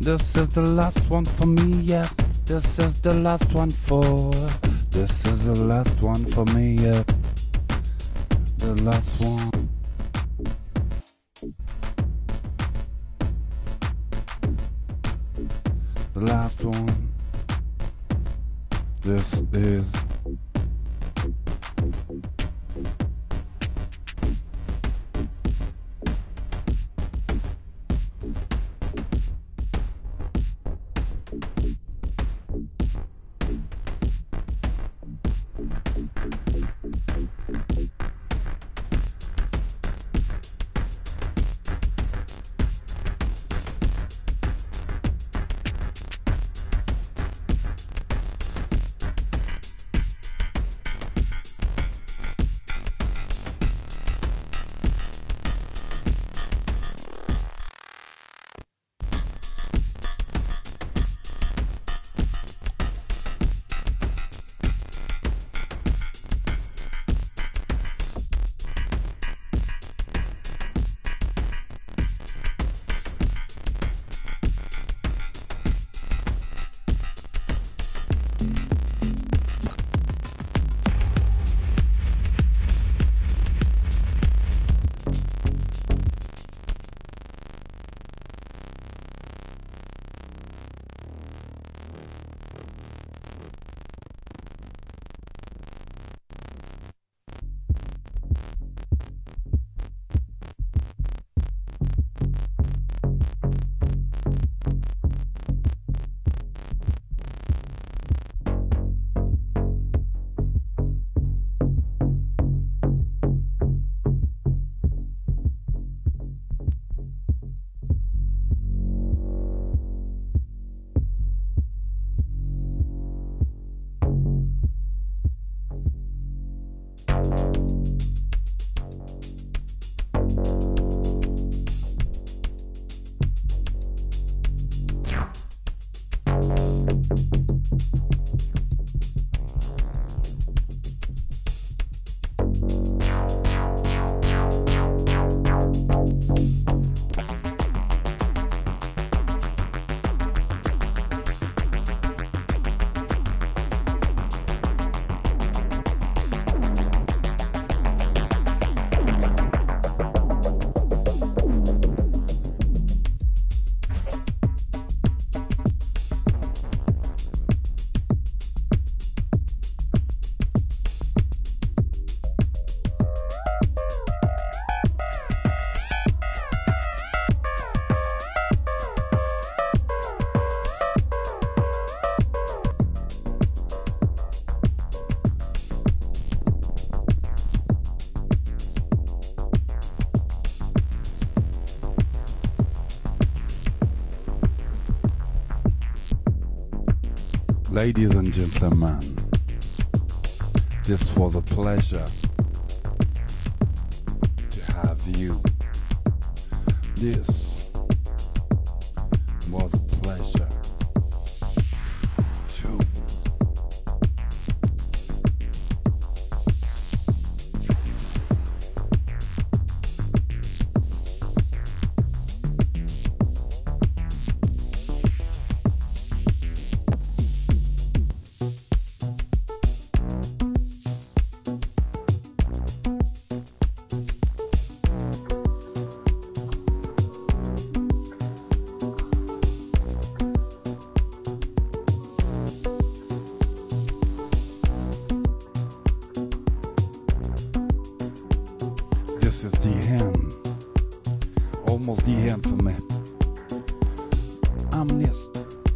This is the last one for me, yeah. This is the last one for. This is the last one for me, yeah. The last one. The last one. This is. Ladies and gentlemen, this was a pleasure to have you. This was a pleasure too. This is the end. Almost the end for me. I'm this.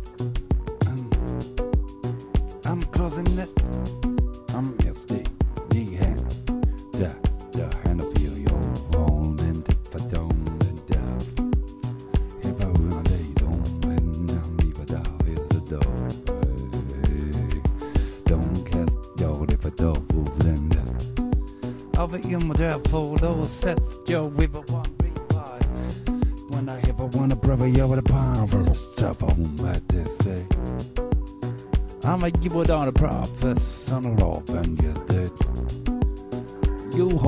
I'm closing it. I'm yes, the end. The hand of your phone and if I don't and deaf. If I will lay down and I'm leave it out is the door. Don't cast your if I don't move them down. I'll be in my job for those sets, yo, with a one reply. When I ever want a brother, yo, with a pound, stuff on my say. I'ma give it on the profits on the rope and get it. You